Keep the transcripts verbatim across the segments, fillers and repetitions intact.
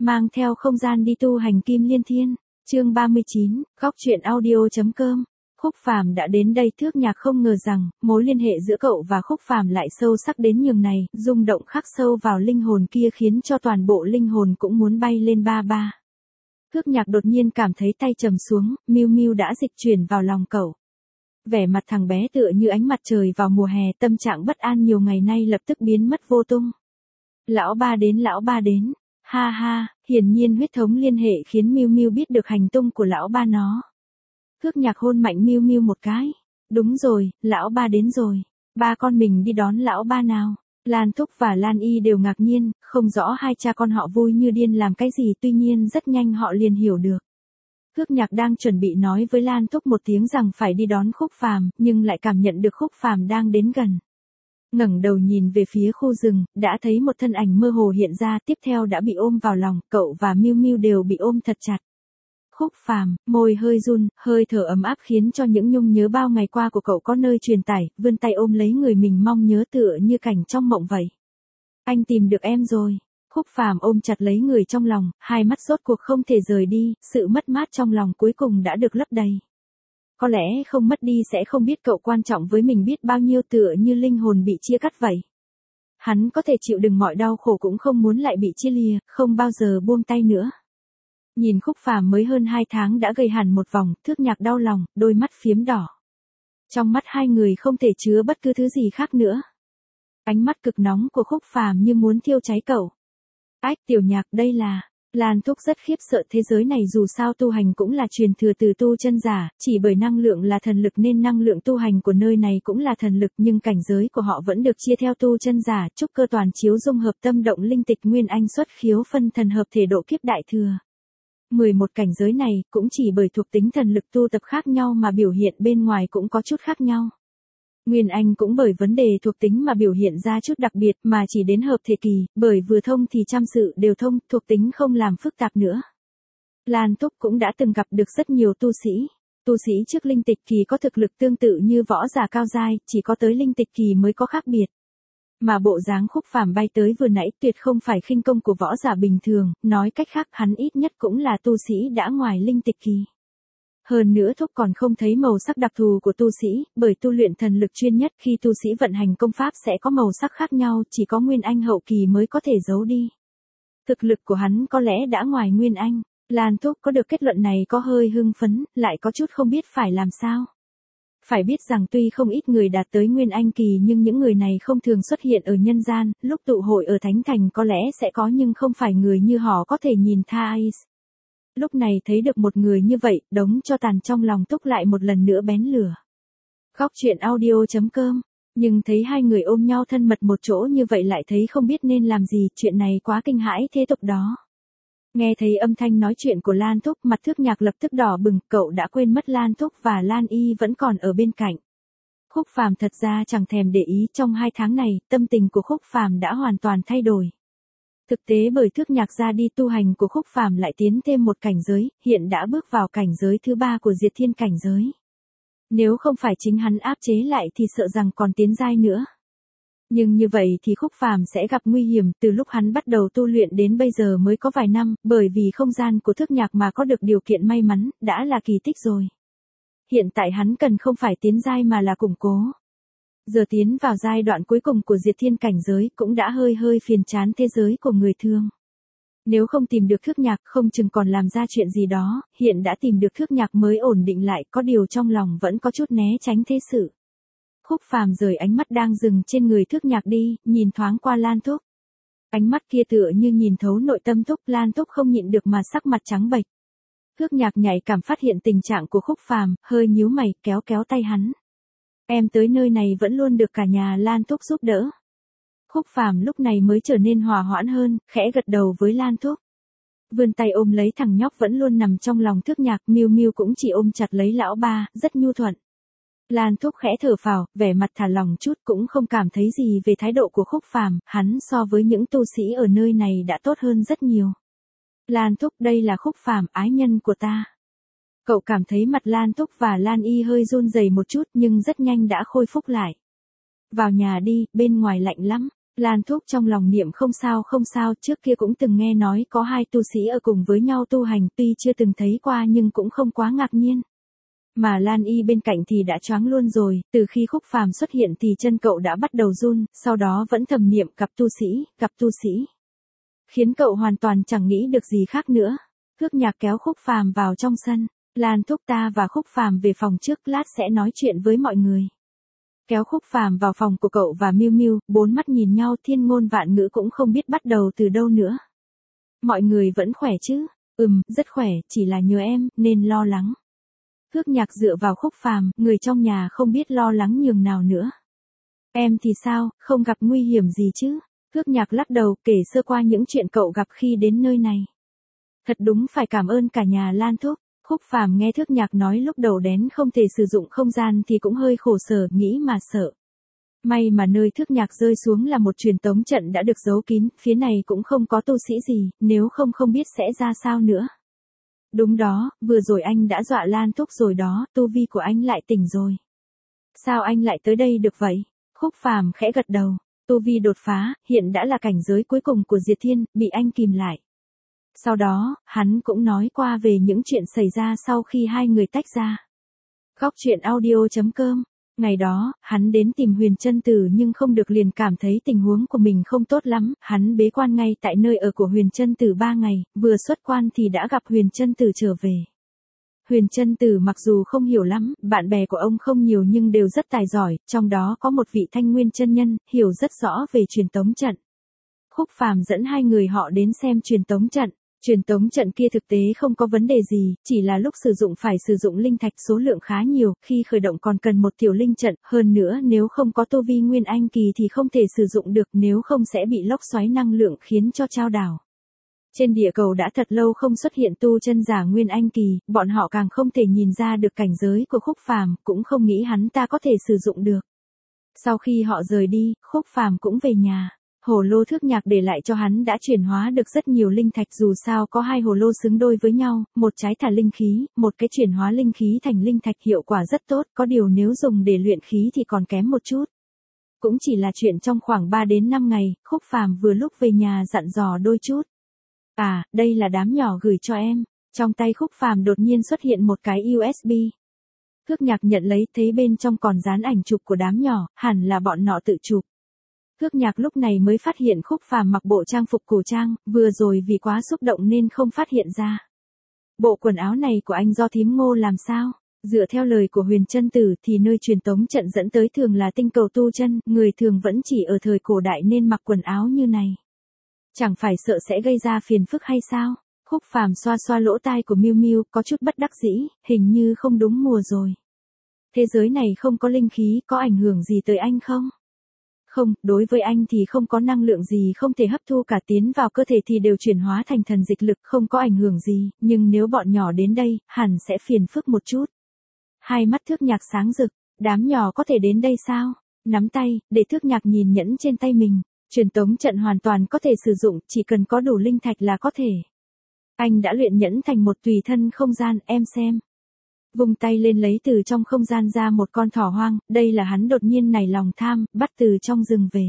mang theo không gian đi tu hành Kim Liên Thiên. Chương ba mươi chín, góc truyện audio.com. Khúc Phàm đã đến đây. Thước Nhạc không ngờ rằng, mối liên hệ giữa cậu và Khúc Phàm lại sâu sắc đến nhường này, rung động khắc sâu vào linh hồn kia khiến cho toàn bộ linh hồn cũng muốn bay lên ba ba. Thước Nhạc đột nhiên cảm thấy tay trầm xuống, Miu Miu đã dịch chuyển vào lòng cậu. Vẻ mặt thằng bé tựa như ánh mặt trời vào mùa hè, tâm trạng bất an nhiều ngày nay lập tức biến mất vô tung. Lão ba đến, lão ba đến. Ha ha, hiển nhiên huyết thống liên hệ khiến Miu Miu biết được hành tung của lão ba nó. Thước Nhạc hôn mạnh Miu Miu một cái. Đúng rồi, lão ba đến rồi. Ba con mình đi đón lão ba nào. Lan Thúc và Lan Y đều ngạc nhiên, không rõ hai cha con họ vui như điên làm cái gì, tuy nhiên rất nhanh họ liền hiểu được. Thước Nhạc đang chuẩn bị nói với Lan Thúc một tiếng rằng phải đi đón Khúc Phàm, nhưng lại cảm nhận được Khúc Phàm đang đến gần. Ngẩng đầu nhìn về phía khu rừng, đã thấy một thân ảnh mơ hồ hiện ra, tiếp theo đã bị ôm vào lòng, cậu và Miu Miu đều bị ôm thật chặt. Khúc Phàm, môi hơi run, hơi thở ấm áp khiến cho những nhung nhớ bao ngày qua của cậu có nơi truyền tải, vươn tay ôm lấy người mình mong nhớ tựa như cảnh trong mộng vậy. Anh tìm được em rồi. Khúc Phàm ôm chặt lấy người trong lòng, hai mắt rốt cuộc không thể rời đi, sự mất mát trong lòng cuối cùng đã được lấp đầy. Có lẽ không mất đi sẽ không biết cậu quan trọng với mình biết bao nhiêu, tựa như linh hồn bị chia cắt vậy. Hắn có thể chịu đựng mọi đau khổ cũng không muốn lại bị chia lìa, không bao giờ buông tay nữa. Nhìn Khúc Phàm mới hơn hai tháng đã gầy hẳn một vòng, Thước Nhạc đau lòng, đôi mắt phiếm đỏ. Trong mắt hai người không thể chứa bất cứ thứ gì khác nữa. Ánh mắt cực nóng của Khúc Phàm như muốn thiêu cháy cậu. Ách, Tiểu Nhạc, đây là... Lan Thúc rất khiếp sợ, thế giới này dù sao tu hành cũng là truyền thừa từ tu chân giả, chỉ bởi năng lượng là thần lực nên năng lượng tu hành của nơi này cũng là thần lực, nhưng cảnh giới của họ vẫn được chia theo tu chân giả, trúc cơ toàn chiếu dung hợp tâm động linh tịch nguyên anh xuất khiếu phân thần hợp thể độ kiếp đại thừa. mười một cảnh giới này cũng chỉ bởi thuộc tính thần lực tu tập khác nhau mà biểu hiện bên ngoài cũng có chút khác nhau. Nguyên Anh cũng bởi vấn đề thuộc tính mà biểu hiện ra chút đặc biệt mà chỉ đến hợp thể kỳ, bởi vừa thông thì trăm sự đều thông, thuộc tính không làm phức tạp nữa. Lan Thúc cũng đã từng gặp được rất nhiều tu sĩ. Tu sĩ trước linh tịch kỳ có thực lực tương tự như võ giả cao giai, chỉ có tới linh tịch kỳ mới có khác biệt. Mà bộ dáng Khúc Phàm bay tới vừa nãy tuyệt không phải khinh công của võ giả bình thường, nói cách khác hắn ít nhất cũng là tu sĩ đã ngoài linh tịch kỳ. Hơn nữa Thúc còn không thấy màu sắc đặc thù của tu sĩ, bởi tu luyện thần lực chuyên nhất khi tu sĩ vận hành công pháp sẽ có màu sắc khác nhau, chỉ có Nguyên Anh hậu kỳ mới có thể giấu đi. Thực lực của hắn có lẽ đã ngoài Nguyên Anh. Lan Thúc có được kết luận này có hơi hưng phấn, lại có chút không biết phải làm sao. Phải biết rằng tuy không ít người đạt tới Nguyên Anh kỳ nhưng những người này không thường xuất hiện ở nhân gian, lúc tụ hội ở Thánh Thành có lẽ sẽ có nhưng không phải người như họ có thể nhìn thấy. Lúc này thấy được một người như vậy, đống cho tàn trong lòng Thúc lại một lần nữa bén lửa. Góc truyện audio.com. Nhưng thấy hai người ôm nhau thân mật một chỗ như vậy lại thấy không biết nên làm gì, chuyện này quá kinh hãi thế tục đó. Nghe thấy âm thanh nói chuyện của Lan Thúc, mặt Thước Nhạc lập tức đỏ bừng, cậu đã quên mất Lan Thúc và Lan Y vẫn còn ở bên cạnh. Khúc Phàm thật ra chẳng thèm để ý, trong hai tháng này, tâm tình của Khúc Phàm đã hoàn toàn thay đổi. Thực tế bởi Thước Nhạc ra đi tu hành của Khúc Phàm lại tiến thêm một cảnh giới, hiện đã bước vào cảnh giới thứ ba của Diệt Thiên cảnh giới. Nếu không phải chính hắn áp chế lại thì sợ rằng còn tiến giai nữa. Nhưng như vậy thì Khúc Phàm sẽ gặp nguy hiểm, từ lúc hắn bắt đầu tu luyện đến bây giờ mới có vài năm, bởi vì không gian của Thước Nhạc mà có được điều kiện may mắn, đã là kỳ tích rồi. Hiện tại hắn cần không phải tiến giai mà là củng cố. Giờ tiến vào giai đoạn cuối cùng của Diệt Thiên cảnh giới cũng đã hơi hơi phiền chán thế giới của người thường. Nếu không tìm được Thước Nhạc không chừng còn làm ra chuyện gì đó, hiện đã tìm được Thước Nhạc mới ổn định lại, có điều trong lòng vẫn có chút né tránh thế sự. Khúc Phàm rời ánh mắt đang dừng trên người Thước Nhạc đi, nhìn thoáng qua Lan Thúc. Ánh mắt kia tựa như nhìn thấu nội tâm Thúc, Lan Thúc không nhịn được mà sắc mặt trắng bệch. Thước Nhạc nhạy cảm phát hiện tình trạng của Khúc Phàm, hơi nhíu mày, kéo kéo tay hắn. Em tới nơi này vẫn luôn được cả nhà Lan Thúc giúp đỡ. Khúc Phàm lúc này mới trở nên hòa hoãn hơn, khẽ gật đầu với Lan Thúc. Vươn tay ôm lấy thằng nhóc vẫn luôn nằm trong lòng Thước Nhạc, Miu Miu cũng chỉ ôm chặt lấy lão ba, rất nhu thuận. Lan Thúc khẽ thở phào, vẻ mặt thả lỏng chút, cũng không cảm thấy gì về thái độ của Khúc Phàm, hắn so với những tu sĩ ở nơi này đã tốt hơn rất nhiều. Lan Thúc, đây là Khúc Phàm, ái nhân của ta. Cậu cảm thấy mặt Lan Thúc và Lan Y hơi run rẩy một chút nhưng rất nhanh đã khôi phục lại. Vào nhà đi, bên ngoài lạnh lắm. Lan Thúc trong lòng niệm không sao không sao, trước kia cũng từng nghe nói có hai tu sĩ ở cùng với nhau tu hành, tuy chưa từng thấy qua nhưng cũng không quá ngạc nhiên. Mà Lan Y bên cạnh thì đã choáng luôn rồi, từ khi Khúc Phàm xuất hiện thì chân cậu đã bắt đầu run, sau đó vẫn thầm niệm gặp tu sĩ, gặp tu sĩ. Khiến cậu hoàn toàn chẳng nghĩ được gì khác nữa. Thước Nhạc kéo Khúc Phàm vào trong sân, Lan Thúc ta và Khúc Phàm về phòng trước, lát sẽ nói chuyện với mọi người. Kéo Khúc Phàm vào phòng của cậu và Miu Miu, bốn mắt nhìn nhau thiên ngôn vạn ngữ cũng không biết bắt đầu từ đâu nữa. Mọi người vẫn khỏe chứ? Ừm, rất khỏe, chỉ là nhớ em, nên lo lắng. Thước Nhạc dựa vào Khúc Phàm, người trong nhà không biết lo lắng nhường nào nữa. Em thì sao, không gặp nguy hiểm gì chứ? Thước Nhạc lắc đầu, kể sơ qua những chuyện cậu gặp khi đến nơi này. Thật đúng phải cảm ơn cả nhà Lan Thúc. Khúc Phàm nghe Thước Nhạc nói lúc đầu đén không thể sử dụng không gian thì cũng hơi khổ sở, nghĩ mà sợ. May mà nơi Thước Nhạc rơi xuống là một truyền tống trận đã được giấu kín, phía này cũng không có tu sĩ gì, nếu không không biết sẽ ra sao nữa. Đúng đó, vừa rồi anh đã dọa Lan Thúc rồi đó, tu vi của anh lại tỉnh rồi. Sao anh lại tới đây được vậy? Khúc Phàm khẽ gật đầu, tu vi đột phá, hiện đã là cảnh giới cuối cùng của Diệt Thiên, bị anh kìm lại. Sau đó, hắn cũng nói qua về những chuyện xảy ra sau khi hai người tách ra. Góc truyện audio chấm com. Ngày đó, hắn đến tìm Huyền Chân Tử nhưng không được, liền cảm thấy tình huống của mình không tốt lắm, hắn bế quan ngay tại nơi ở của Huyền Chân Tử ba ngày, vừa xuất quan thì đã gặp Huyền Chân Tử trở về. Huyền Chân Tử mặc dù không hiểu lắm, bạn bè của ông không nhiều nhưng đều rất tài giỏi, trong đó có một vị Thanh Nguyên chân nhân, hiểu rất rõ về truyền tống trận. Khúc Phàm dẫn hai người họ đến xem truyền tống trận. Truyền tống trận kia thực tế không có vấn đề gì, chỉ là lúc sử dụng phải sử dụng linh thạch số lượng khá nhiều, khi khởi động còn cần một tiểu linh trận, hơn nữa nếu không có tu vi Nguyên Anh kỳ thì không thể sử dụng được, nếu không sẽ bị lốc xoáy năng lượng khiến cho chao đảo. Trên địa cầu đã thật lâu không xuất hiện tu chân giả Nguyên Anh kỳ, bọn họ càng không thể nhìn ra được cảnh giới của Khúc Phàm, cũng không nghĩ hắn ta có thể sử dụng được. Sau khi họ rời đi, Khúc Phàm cũng về nhà. Hồ lô Thước Nhạc để lại cho hắn đã chuyển hóa được rất nhiều linh thạch, dù sao có hai hồ lô xứng đôi với nhau, một trái thả linh khí, một cái chuyển hóa linh khí thành linh thạch, hiệu quả rất tốt, có điều nếu dùng để luyện khí thì còn kém một chút. Cũng chỉ là chuyện trong khoảng ba đến năm ngày, Khúc Phàm vừa lúc về nhà dặn dò đôi chút. À, đây là đám nhỏ gửi cho em. Trong tay Khúc Phàm đột nhiên xuất hiện một cái u ét bê. Thước Nhạc nhận lấy, thấy bên trong còn dán ảnh chụp của đám nhỏ, hẳn là bọn nọ tự chụp. Thước Nhạc lúc này mới phát hiện Khúc Phàm mặc bộ trang phục cổ trang, vừa rồi vì quá xúc động nên không phát hiện ra. Bộ quần áo này của anh do thím Ngô làm sao? Dựa theo lời của Huyền Chân Tử thì nơi truyền tống trận dẫn tới thường là tinh cầu tu chân, người thường vẫn chỉ ở thời cổ đại nên mặc quần áo như này. Chẳng phải sợ sẽ gây ra phiền phức hay sao? Khúc Phàm xoa xoa lỗ tai của Miu Miu, có chút bất đắc dĩ, hình như không đúng mùa rồi. Thế giới này không có linh khí, có ảnh hưởng gì tới anh không? Không, đối với anh thì không có năng lượng gì không thể hấp thu cả tiến vào cơ thể thì đều chuyển hóa thành thần dịch lực, không có ảnh hưởng gì, nhưng nếu bọn nhỏ đến đây, hẳn sẽ phiền phức một chút. Hai mắt Thước Nhạc sáng rực, đám nhỏ có thể đến đây sao? Nắm tay, để Thước Nhạc nhìn nhẫn trên tay mình, truyền tống trận hoàn toàn có thể sử dụng, chỉ cần có đủ linh thạch là có thể. Anh đã luyện nhẫn thành một tùy thân không gian, em xem. Vung tay lên lấy từ trong không gian ra một con thỏ hoang, đây là hắn đột nhiên nảy lòng tham, bắt từ trong rừng về.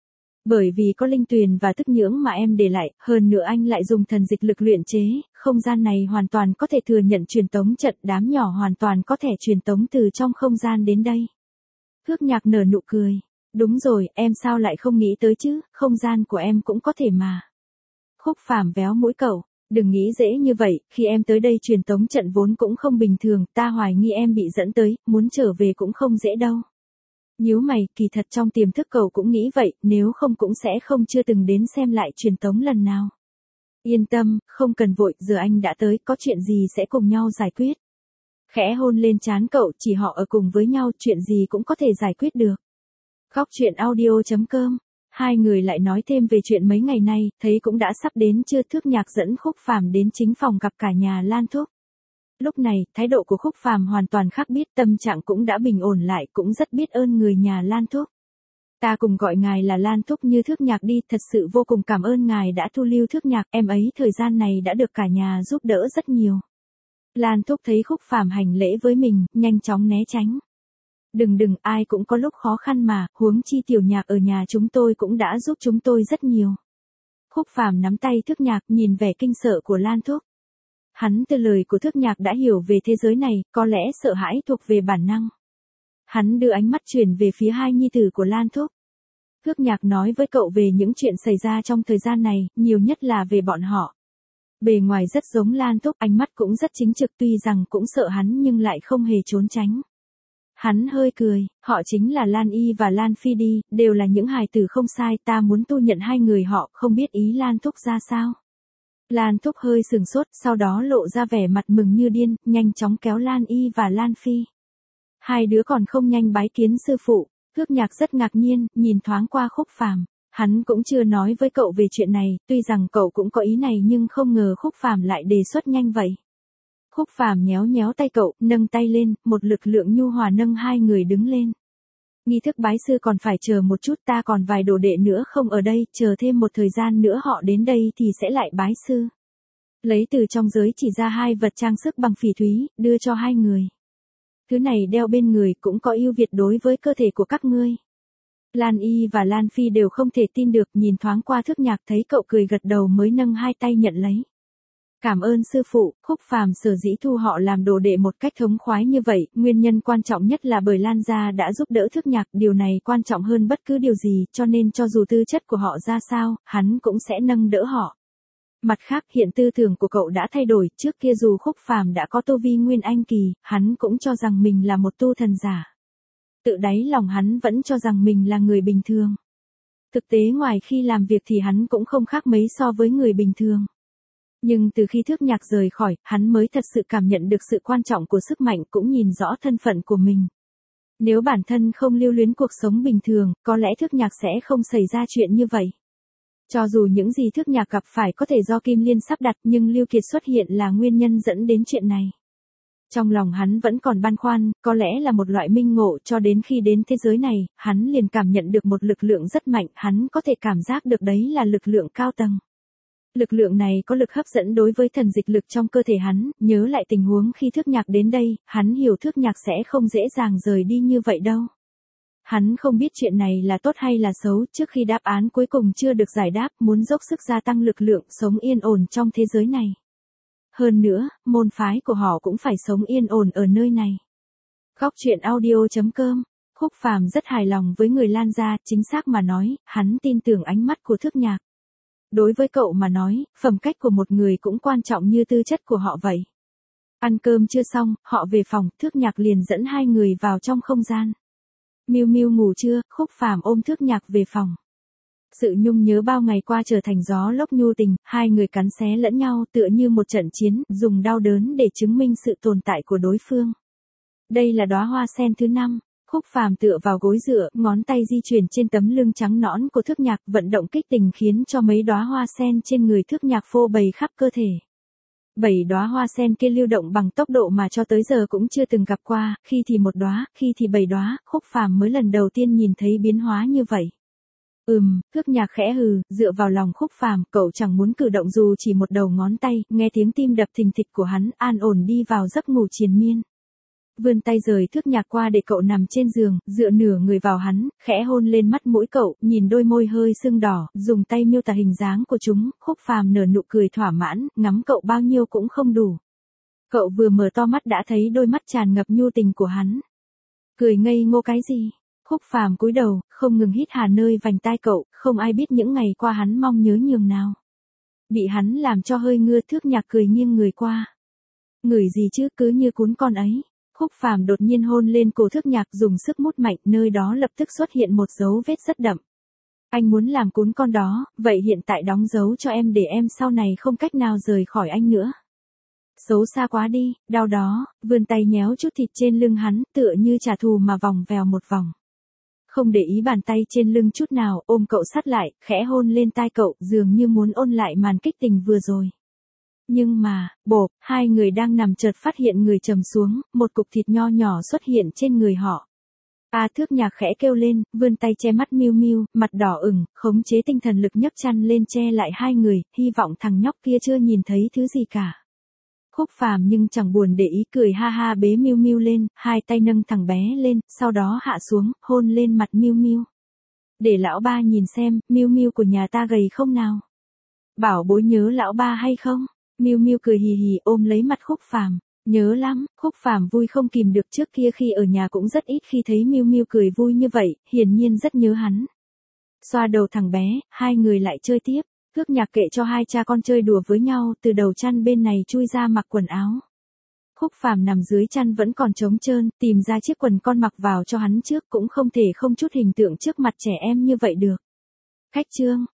Bởi vì có linh tuyền và tức nhưỡng mà em để lại, hơn nữa anh lại dùng thần dịch lực luyện chế, không gian này hoàn toàn có thể thừa nhận truyền tống trận, đám nhỏ hoàn toàn có thể truyền tống từ trong không gian đến đây. Thước Nhạc nở nụ cười. Đúng rồi, em sao lại không nghĩ tới chứ, không gian của em cũng có thể mà. Khúc Phàm véo mũi cậu. Đừng nghĩ dễ như vậy, khi em tới đây truyền tống trận vốn cũng không bình thường, ta hoài nghi em bị dẫn tới, muốn trở về cũng không dễ đâu. Nhíu mày, kỳ thật trong tiềm thức cậu cũng nghĩ vậy, nếu không cũng sẽ không chưa từng đến xem lại truyền tống lần nào. Yên tâm, không cần vội, giờ anh đã tới, có chuyện gì sẽ cùng nhau giải quyết. Khẽ hôn lên trán cậu, chỉ họ ở cùng với nhau, chuyện gì cũng có thể giải quyết được. Góc truyện audio chấm com. Hai người lại nói thêm về chuyện mấy ngày nay, thấy cũng đã sắp đến chưa. Thước Nhạc dẫn Khúc Phàm đến chính phòng gặp cả nhà Lan Thúc. Lúc này, thái độ của Khúc Phàm hoàn toàn khác biết, tâm trạng cũng đã bình ổn lại, cũng rất biết ơn người nhà Lan Thúc. Ta cùng gọi ngài là Lan Thúc như Thước Nhạc đi, thật sự vô cùng cảm ơn ngài đã thu lưu Thước Nhạc, em ấy thời gian này đã được cả nhà giúp đỡ rất nhiều. Lan Thúc thấy Khúc Phàm hành lễ với mình, nhanh chóng né tránh. Đừng đừng, ai cũng có lúc khó khăn mà, huống chi tiểu nhạc ở nhà chúng tôi cũng đã giúp chúng tôi rất nhiều. Khúc Phàm nắm tay Thước Nhạc, nhìn vẻ kinh sợ của Lan Thúc. Hắn từ lời của Thước Nhạc đã hiểu về thế giới này, có lẽ sợ hãi thuộc về bản năng. Hắn đưa ánh mắt chuyển về phía hai nhi tử của Lan Thúc. Thước Nhạc nói với cậu về những chuyện xảy ra trong thời gian này, nhiều nhất là về bọn họ. Bề ngoài rất giống Lan Thúc, ánh mắt cũng rất chính trực, tuy rằng cũng sợ hắn nhưng lại không hề trốn tránh. Hắn hơi cười, họ chính là Lan Y và Lan Phi đi, đều là những hài tử không sai, ta muốn tu nhận hai người họ, không biết ý Lan Thúc ra sao. Lan Thúc hơi sừng sốt, sau đó lộ ra vẻ mặt mừng như điên, nhanh chóng kéo Lan Y và Lan Phi. Hai đứa còn không nhanh bái kiến sư phụ. Thước Nhạc rất ngạc nhiên, nhìn thoáng qua Khúc Phàm. Hắn cũng chưa nói với cậu về chuyện này, tuy rằng cậu cũng có ý này nhưng không ngờ Khúc Phàm lại đề xuất nhanh vậy. Khúc Phàm nhéo nhéo tay cậu, nâng tay lên, một lực lượng nhu hòa nâng hai người đứng lên. Nghi thức bái sư còn phải chờ một chút, ta còn vài đồ đệ nữa không ở đây, chờ thêm một thời gian nữa họ đến đây thì sẽ lại bái sư. Lấy từ trong giới chỉ ra hai vật trang sức bằng phỉ thúy, đưa cho hai người. Thứ này đeo bên người cũng có ưu việt đối với cơ thể của các ngươi. Lan Y và Lan Phi đều không thể tin được, nhìn thoáng qua Thước Nhạc thấy cậu cười gật đầu mới nâng hai tay nhận lấy. Cảm ơn sư phụ. Khúc Phàm sở dĩ thu họ làm đồ đệ một cách thống khoái như vậy, nguyên nhân quan trọng nhất là bởi Lan gia đã giúp đỡ Thước Nhạc, điều này quan trọng hơn bất cứ điều gì, cho nên cho dù tư chất của họ ra sao, hắn cũng sẽ nâng đỡ họ. Mặt khác, hiện tư tưởng của cậu đã thay đổi, trước kia dù Khúc Phàm đã có tu vi Nguyên Anh kỳ, hắn cũng cho rằng mình là một tu thần giả. Tự đáy lòng hắn vẫn cho rằng mình là người bình thường. Thực tế ngoài khi làm việc thì hắn cũng không khác mấy so với người bình thường. Nhưng từ khi Thước Nhạc rời khỏi, hắn mới thật sự cảm nhận được sự quan trọng của sức mạnh, cũng nhìn rõ thân phận của mình. Nếu bản thân không lưu luyến cuộc sống bình thường, có lẽ Thước Nhạc sẽ không xảy ra chuyện như vậy. Cho dù những gì Thước Nhạc gặp phải có thể do Kim Liên sắp đặt, nhưng Lưu Kiệt xuất hiện là nguyên nhân dẫn đến chuyện này. Trong lòng hắn vẫn còn băn khoăn, có lẽ là một loại minh ngộ, cho đến khi đến thế giới này, hắn liền cảm nhận được một lực lượng rất mạnh, hắn có thể cảm giác được đấy là lực lượng cao tầng. Lực lượng này có lực hấp dẫn đối với thần dịch lực trong cơ thể hắn, nhớ lại tình huống khi Thước Nhạc đến đây, hắn hiểu Thước Nhạc sẽ không dễ dàng rời đi như vậy đâu. Hắn không biết chuyện này là tốt hay là xấu, trước khi đáp án cuối cùng chưa được giải đáp, muốn dốc sức gia tăng lực lượng sống yên ổn trong thế giới này. Hơn nữa, môn phái của họ cũng phải sống yên ổn ở nơi này. Góc truyện audio chấm com. Khúc Phàm rất hài lòng với người Lan gia, chính xác mà nói, hắn tin tưởng ánh mắt của Thước Nhạc. Đối với cậu mà nói, phẩm cách của một người cũng quan trọng như tư chất của họ vậy. Ăn cơm chưa xong, họ về phòng, Thước Nhạc liền dẫn hai người vào trong không gian. Miu Miu ngủ trưa, Khúc Phàm ôm Thước Nhạc về phòng. Sự nhung nhớ bao ngày qua trở thành gió lốc nhu tình, hai người cắn xé lẫn nhau tựa như một trận chiến, dùng đau đớn để chứng minh sự tồn tại của đối phương. Đây là đóa hoa sen thứ năm. Khúc Phàm tựa vào gối dựa, ngón tay di chuyển trên tấm lưng trắng nõn của Thước Nhạc, vận động kích tình khiến cho mấy đóa hoa sen trên người Thước Nhạc phô bày khắp cơ thể. Bảy đóa hoa sen kia lưu động bằng tốc độ mà cho tới giờ cũng chưa từng gặp qua, khi thì một đóa, khi thì bảy đóa, Khúc Phàm mới lần đầu tiên nhìn thấy biến hóa như vậy. Ừm, Thước Nhạc khẽ hừ, dựa vào lòng Khúc Phàm, cậu chẳng muốn cử động dù chỉ một đầu ngón tay, nghe tiếng tim đập thình thịch của hắn, an ổn đi vào giấc ngủ triền miên. Vươn tay rời Thước Nhạc qua để cậu nằm trên giường, dựa nửa người vào hắn, khẽ hôn lên mắt mũi cậu, nhìn đôi môi hơi sưng đỏ, dùng tay miêu tả hình dáng của chúng, Khúc Phàm nở nụ cười thỏa mãn, ngắm cậu bao nhiêu cũng không đủ. Cậu vừa mở to mắt đã thấy đôi mắt tràn ngập nhu tình của hắn. Cười ngây ngô cái gì? Khúc Phàm cúi đầu, không ngừng hít hà nơi vành tai cậu, không ai biết những ngày qua hắn mong nhớ nhường nào. Bị hắn làm cho hơi ngưa, Thước Nhạc cười nghiêng người qua. Ngửi gì chứ, cứ như cún con ấy. Khúc Phàm đột nhiên hôn lên cổ Thước Nhạc, dùng sức mút mạnh, nơi đó lập tức xuất hiện một dấu vết rất đậm. Anh muốn làm cún con đó, vậy hiện tại đóng dấu cho em để em sau này không cách nào rời khỏi anh nữa. Xấu xa quá đi, đau đó, vươn tay nhéo chút thịt trên lưng hắn, tựa như trả thù mà vòng vèo một vòng. Không để ý bàn tay trên lưng chút nào, ôm cậu sát lại, khẽ hôn lên tai cậu, dường như muốn ôn lại màn kích tình vừa rồi. Nhưng mà, bộp, hai người đang nằm chợt phát hiện người trầm xuống, một cục thịt nho nhỏ xuất hiện trên người họ. A Thước Nhạc khẽ kêu lên, vươn tay che mắt Miu Miu, mặt đỏ ửng, khống chế tinh thần lực nhấc chăn lên che lại hai người, hy vọng thằng nhóc kia chưa nhìn thấy thứ gì cả. Khúc Phàm nhưng chẳng buồn để ý, cười ha ha bế Miu Miu lên, hai tay nâng thằng bé lên, sau đó hạ xuống, hôn lên mặt Miu Miu. Để lão ba nhìn xem, Miu Miu của nhà ta gầy không nào? Bảo bối nhớ lão ba hay không? Miu Miu cười hì hì ôm lấy mặt Khúc Phàm, nhớ lắm. Khúc Phàm vui không kìm được, trước kia khi ở nhà cũng rất ít khi thấy Miu Miu cười vui như vậy, hiển nhiên rất nhớ hắn. Xoa đầu thằng bé, hai người lại chơi tiếp. Cước nhạc kệ cho hai cha con chơi đùa với nhau, từ đầu chăn bên này chui ra mặc quần áo. Khúc Phàm nằm dưới chăn vẫn còn trống trơn, tìm ra chiếc quần con mặc vào cho hắn trước, cũng không thể không chút hình tượng trước mặt trẻ em như vậy được. Khách trương,